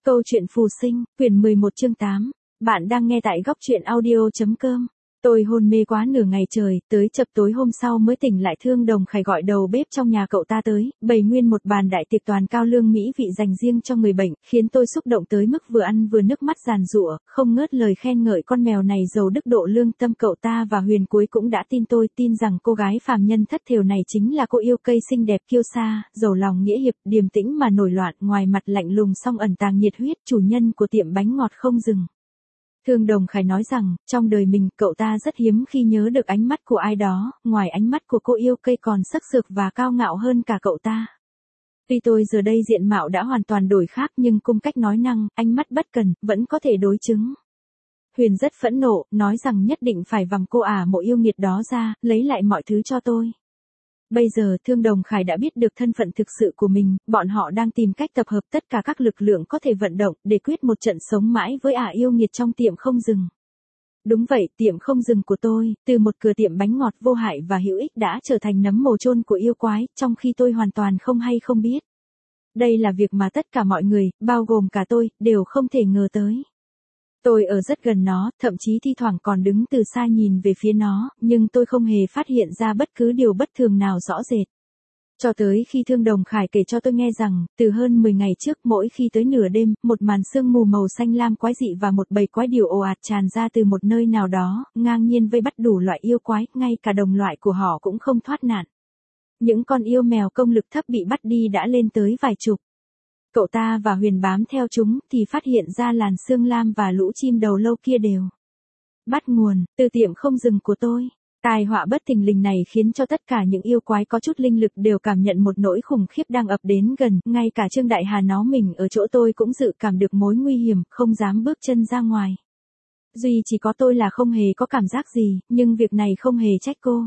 Câu chuyện phù sinh, quyển 11 chương 8. Bạn đang nghe tại góc truyện audio.com. Tôi hôn mê quá nửa ngày trời, tới chập tối hôm sau mới tỉnh lại. Thương Đồng Khải gọi đầu bếp trong nhà cậu ta tới, bày nguyên một bàn đại tiệc toàn cao lương mỹ vị dành riêng cho người bệnh, khiến tôi xúc động tới mức vừa ăn vừa nước mắt giàn giụa, không ngớt lời khen ngợi con mèo này giàu đức độ lương tâm. Cậu ta và Huyền cuối cũng đã tin tôi, tin rằng cô gái phàm nhân thất thểu này chính là cô yêu cây xinh đẹp kiêu sa, giàu lòng nghĩa hiệp, điềm tĩnh mà nổi loạn, ngoài mặt lạnh lùng song ẩn tàng nhiệt huyết, chủ nhân của tiệm bánh ngọt không dừng. Thương Đồng Khải nói rằng, trong đời mình, cậu ta rất hiếm khi nhớ được ánh mắt của ai đó, ngoài ánh mắt của cô yêu cây còn sắc sược và cao ngạo hơn cả cậu ta. Tuy tôi giờ đây diện mạo đã hoàn toàn đổi khác nhưng cung cách nói năng, ánh mắt bất cần, vẫn có thể đối chứng. Huyền rất phẫn nộ, nói rằng nhất định phải vằm cô mộ yêu nghiệt đó ra, lấy lại mọi thứ cho tôi. Bây giờ Thương Đồng Khải đã biết được thân phận thực sự của mình, bọn họ đang tìm cách tập hợp tất cả các lực lượng có thể vận động để quyết một trận sống mãi với yêu nghiệt trong tiệm không dừng. Đúng vậy, tiệm không dừng của tôi, từ một cửa tiệm bánh ngọt vô hại và hữu ích đã trở thành nấm mồ chôn của yêu quái, trong khi tôi hoàn toàn không hay không biết. Đây là việc mà tất cả mọi người, bao gồm cả tôi, đều không thể ngờ tới. Tôi ở rất gần nó, thậm chí thi thoảng còn đứng từ xa nhìn về phía nó, nhưng tôi không hề phát hiện ra bất cứ điều bất thường nào rõ rệt. Cho tới khi Thương Đồng Khải kể cho tôi nghe rằng, từ hơn 10 ngày trước, mỗi khi tới nửa đêm, một màn sương mù màu xanh lam quái dị và một bầy quái điểu ồ ạt tràn ra từ một nơi nào đó, ngang nhiên vây bắt đủ loại yêu quái, ngay cả đồng loại của họ cũng không thoát nạn. Những con yêu mèo công lực thấp bị bắt đi đã lên tới vài chục. Cậu ta và Huyền bám theo chúng thì phát hiện ra làn sương lam và lũ chim đầu lâu kia đều bắt nguồn từ tiệm không dừng của tôi. Tai họa bất thình lình này khiến cho tất cả những yêu quái có chút linh lực đều cảm nhận một nỗi khủng khiếp đang ập đến gần, ngay cả Trương Đại Hà nó mình ở chỗ tôi cũng dự cảm được mối nguy hiểm, không dám bước chân ra ngoài. Duy chỉ có tôi là không hề có cảm giác gì, nhưng việc này không hề trách cô.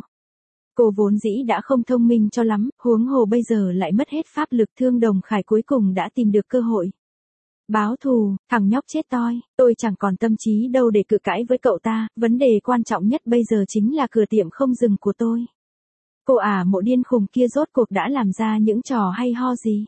Cô vốn dĩ đã không thông minh cho lắm, huống hồ bây giờ lại mất hết pháp lực. Thương Đồng Khải cuối cùng đã tìm được cơ hội báo thù, thằng nhóc chết toi, tôi chẳng còn tâm trí đâu để cự cãi với cậu ta, vấn đề quan trọng nhất bây giờ chính là cửa tiệm không dừng của tôi. Cô mộ điên khùng kia rốt cuộc đã làm ra những trò hay ho gì?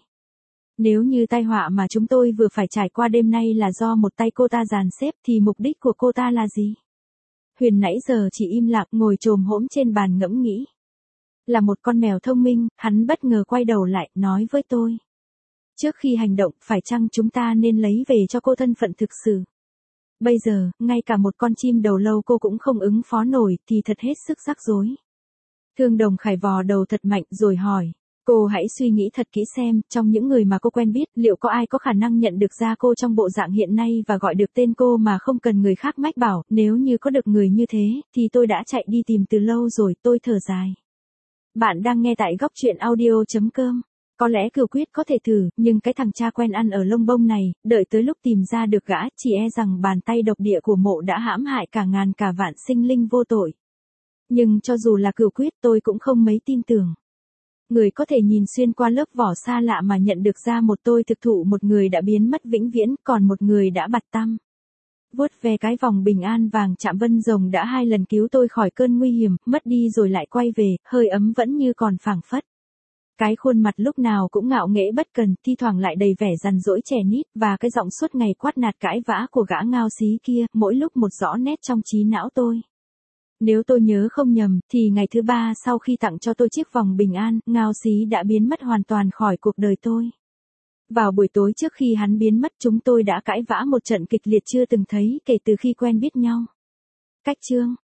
Nếu như tai họa mà chúng tôi vừa phải trải qua đêm nay là do một tay cô ta dàn xếp thì mục đích của cô ta là gì? Huyền nãy giờ chỉ im lặng ngồi chồm hổm trên bàn ngẫm nghĩ. Là một con mèo thông minh, hắn bất ngờ quay đầu lại, nói với tôi. Trước khi hành động, phải chăng chúng ta nên lấy về cho cô thân phận thực sự? Bây giờ, ngay cả một con chim đầu lâu cô cũng không ứng phó nổi, thì thật hết sức rắc rối. Thương Đồng Khải vò đầu thật mạnh rồi hỏi. Cô hãy suy nghĩ thật kỹ xem, trong những người mà cô quen biết, liệu có ai có khả năng nhận được ra cô trong bộ dạng hiện nay và gọi được tên cô mà không cần người khác mách bảo. Nếu như có được người như thế, thì tôi đã chạy đi tìm từ lâu rồi. Tôi thở dài. Bạn đang nghe tại góc truyện audio.com. Có lẽ Cửu Quyết có thể thử, nhưng cái thằng cha quen ăn ở lông bông này, đợi tới lúc tìm ra được gã, chỉ e rằng bàn tay độc địa của mộ đã hãm hại cả ngàn cả vạn sinh linh vô tội. Nhưng cho dù là Cửu Quyết tôi cũng không mấy tin tưởng. Người có thể nhìn xuyên qua lớp vỏ xa lạ mà nhận được ra một tôi thực thụ, một người đã biến mất vĩnh viễn, còn một người đã bặt tăm. Vuốt về cái vòng bình an vàng chạm vân rồng đã 2 lần cứu tôi khỏi cơn nguy hiểm, mất đi rồi lại quay về, hơi ấm vẫn như còn phảng phất. Cái khuôn mặt lúc nào cũng ngạo nghễ bất cần, thi thoảng lại đầy vẻ rằn rỗi trẻ nít, và cái giọng suốt ngày quát nạt cãi vã của gã ngao xí kia, mỗi lúc một rõ nét trong trí não tôi. Nếu tôi nhớ không nhầm, thì ngày thứ 3 sau khi tặng cho tôi chiếc vòng bình an, ngao xí đã biến mất hoàn toàn khỏi cuộc đời tôi. Vào buổi tối trước khi hắn biến mất, chúng tôi đã cãi vã một trận kịch liệt chưa từng thấy kể từ khi quen biết nhau. Cách chương